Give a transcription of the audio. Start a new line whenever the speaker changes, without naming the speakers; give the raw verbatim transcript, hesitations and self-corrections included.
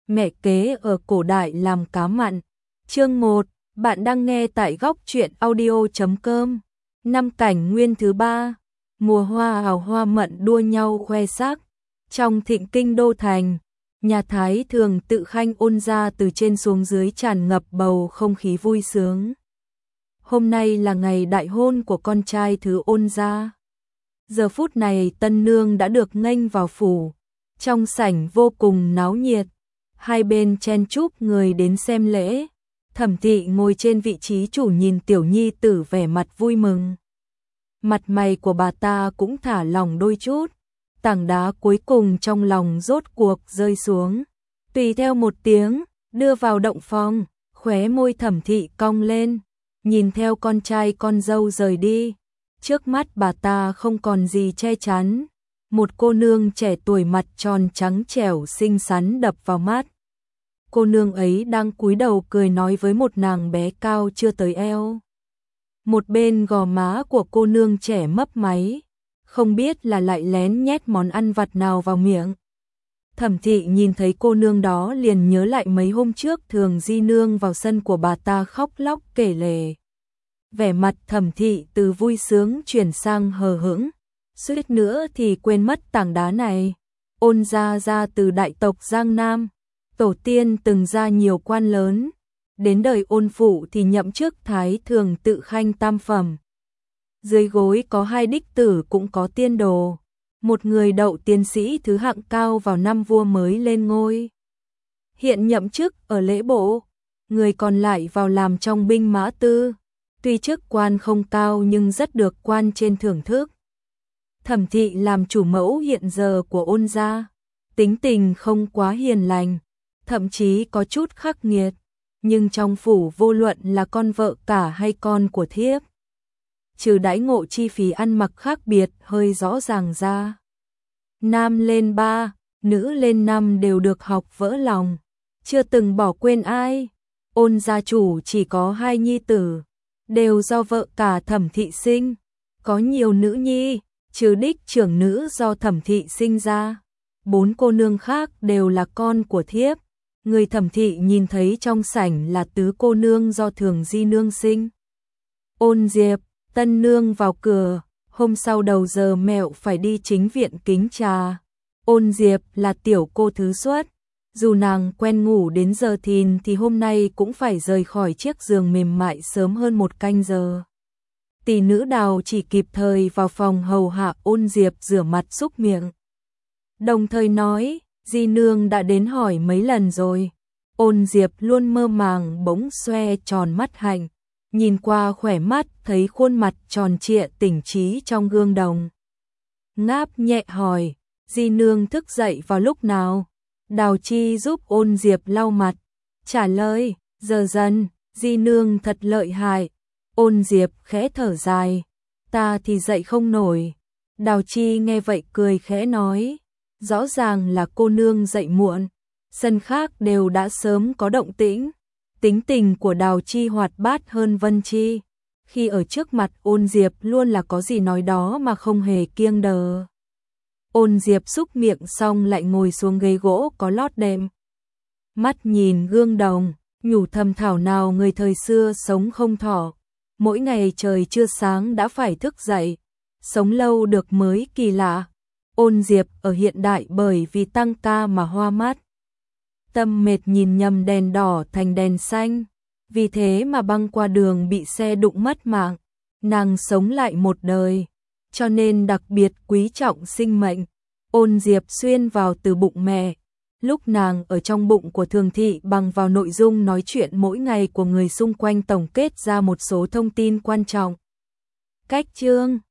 mẹ kế ở cổ đại làm cá mặn. Chương một, bạn đang nghe tại góc truyện audio chấm com. Năm cảnh nguyên thứ ba, mùa hoa hào hoa mận đua nhau khoe sắc. Trong thịnh kinh đô thành, nhà Thái thường tự khanh Ôn gia từ trên xuống dưới tràn ngập bầu không khí vui sướng. Hôm nay là ngày đại hôn của con trai thứ Ôn gia. Giờ phút này tân nương đã được nghênh vào phủ, trong sảnh vô cùng náo nhiệt, hai bên chen chúc người đến xem lễ. Thẩm Thị ngồi trên vị trí chủ nhìn tiểu nhi tử vẻ mặt vui mừng. Mặt mày của bà ta cũng thả lỏng đôi chút, tảng đá cuối cùng trong lòng rốt cuộc rơi xuống. Tùy theo một tiếng, đưa vào động phòng, khóe môi Thẩm Thị cong lên, nhìn theo con trai con dâu rời đi. Trước mắt bà ta không còn gì che chắn, một cô nương trẻ tuổi mặt tròn trắng trẻo xinh xắn đập vào mắt. Cô nương ấy đang cúi đầu cười nói với một nàng bé cao chưa tới eo. Một bên gò má của cô nương trẻ mấp máy, không biết là lại lén nhét món ăn vặt nào vào miệng. Thẩm Thị nhìn thấy cô nương đó liền nhớ lại mấy hôm trước Thường Di nương vào sân của bà ta khóc lóc kể lể. Vẻ mặt Thẩm Thị từ vui sướng chuyển sang hờ hững, suýt nữa thì quên mất tảng đá này. Ôn gia ra từ đại tộc Giang Nam, tổ tiên từng ra nhiều quan lớn, đến đời Ôn phụ thì nhậm chức Thái thường tự khanh tam phẩm. Dưới gối có hai đích tử cũng có tiên đồ, một người đậu tiến sĩ thứ hạng cao vào năm vua mới lên ngôi, hiện nhậm chức ở lễ bộ, người còn lại vào làm trong binh mã tư. Tuy chức quan không cao nhưng rất được quan trên thưởng thức. Thẩm Thị làm chủ mẫu hiện giờ của Ôn gia, tính tình không quá hiền lành, thậm chí có chút khắc nghiệt, nhưng trong phủ vô luận là con vợ cả hay con của thiếp, trừ đãi ngộ chi phí ăn mặc khác biệt hơi rõ ràng ra, nam lên ba, nữ lên năm đều được học vỡ lòng, chưa từng bỏ quên ai. Ôn gia chủ chỉ có hai nhi tử, đều do vợ cả Thẩm Thị sinh, có nhiều nữ nhi, trừ đích trưởng nữ do Thẩm Thị sinh ra. Bốn cô nương khác đều là con của thiếp. Người Thẩm Thị nhìn thấy trong sảnh là tứ cô nương do Thường Di nương sinh. Ôn Diệp, tân nương vào cửa, hôm sau đầu giờ mẹo phải đi chính viện kính trà. Ôn Diệp là tiểu cô thứ xuất, dù nàng quen ngủ đến giờ thìn thì hôm nay cũng phải rời khỏi chiếc giường mềm mại sớm hơn một canh giờ. Tỷ nữ Đào chỉ kịp thời vào phòng hầu hạ Ôn Diệp rửa mặt súc miệng, đồng thời nói, Di nương đã đến hỏi mấy lần rồi. Ôn Diệp luôn mơ màng bỗng xoe tròn mắt hạnh, nhìn qua khỏe mắt thấy khuôn mặt tròn trịa tỉnh trí trong gương đồng. Ngáp nhẹ hỏi, Di nương thức dậy vào lúc nào? Đào Chi giúp Ôn Diệp lau mặt, trả lời, giờ dần, Di nương thật lợi hại. Ôn Diệp khẽ thở dài, ta thì dậy không nổi. Đào Chi nghe vậy cười khẽ nói, rõ ràng là cô nương dậy muộn, sân khác đều đã sớm có động tĩnh. Tính tình của Đào Chi hoạt bát hơn Vân Chi, khi ở trước mặt Ôn Diệp luôn là có gì nói đó mà không hề kiêng đờ. Ôn Diệp xúc miệng xong lại ngồi xuống ghế gỗ có lót đệm, mắt nhìn gương đồng, nhủ thầm thảo nào người thời xưa sống không thọ, mỗi ngày trời chưa sáng đã phải thức dậy, sống lâu được mới kỳ lạ. Ôn Diệp ở hiện đại bởi vì tăng ca mà hoa mắt, tâm mệt nhìn nhầm đèn đỏ thành đèn xanh, vì thế mà băng qua đường bị xe đụng mất mạng. Nàng sống lại một đời, cho nên đặc biệt quý trọng sinh mệnh. Ôn Diệp xuyên vào từ bụng mẹ, lúc nàng ở trong bụng của Thường Thị bằng vào nội dung nói chuyện mỗi ngày của người xung quanh tổng kết ra một số thông tin quan trọng. Cách chương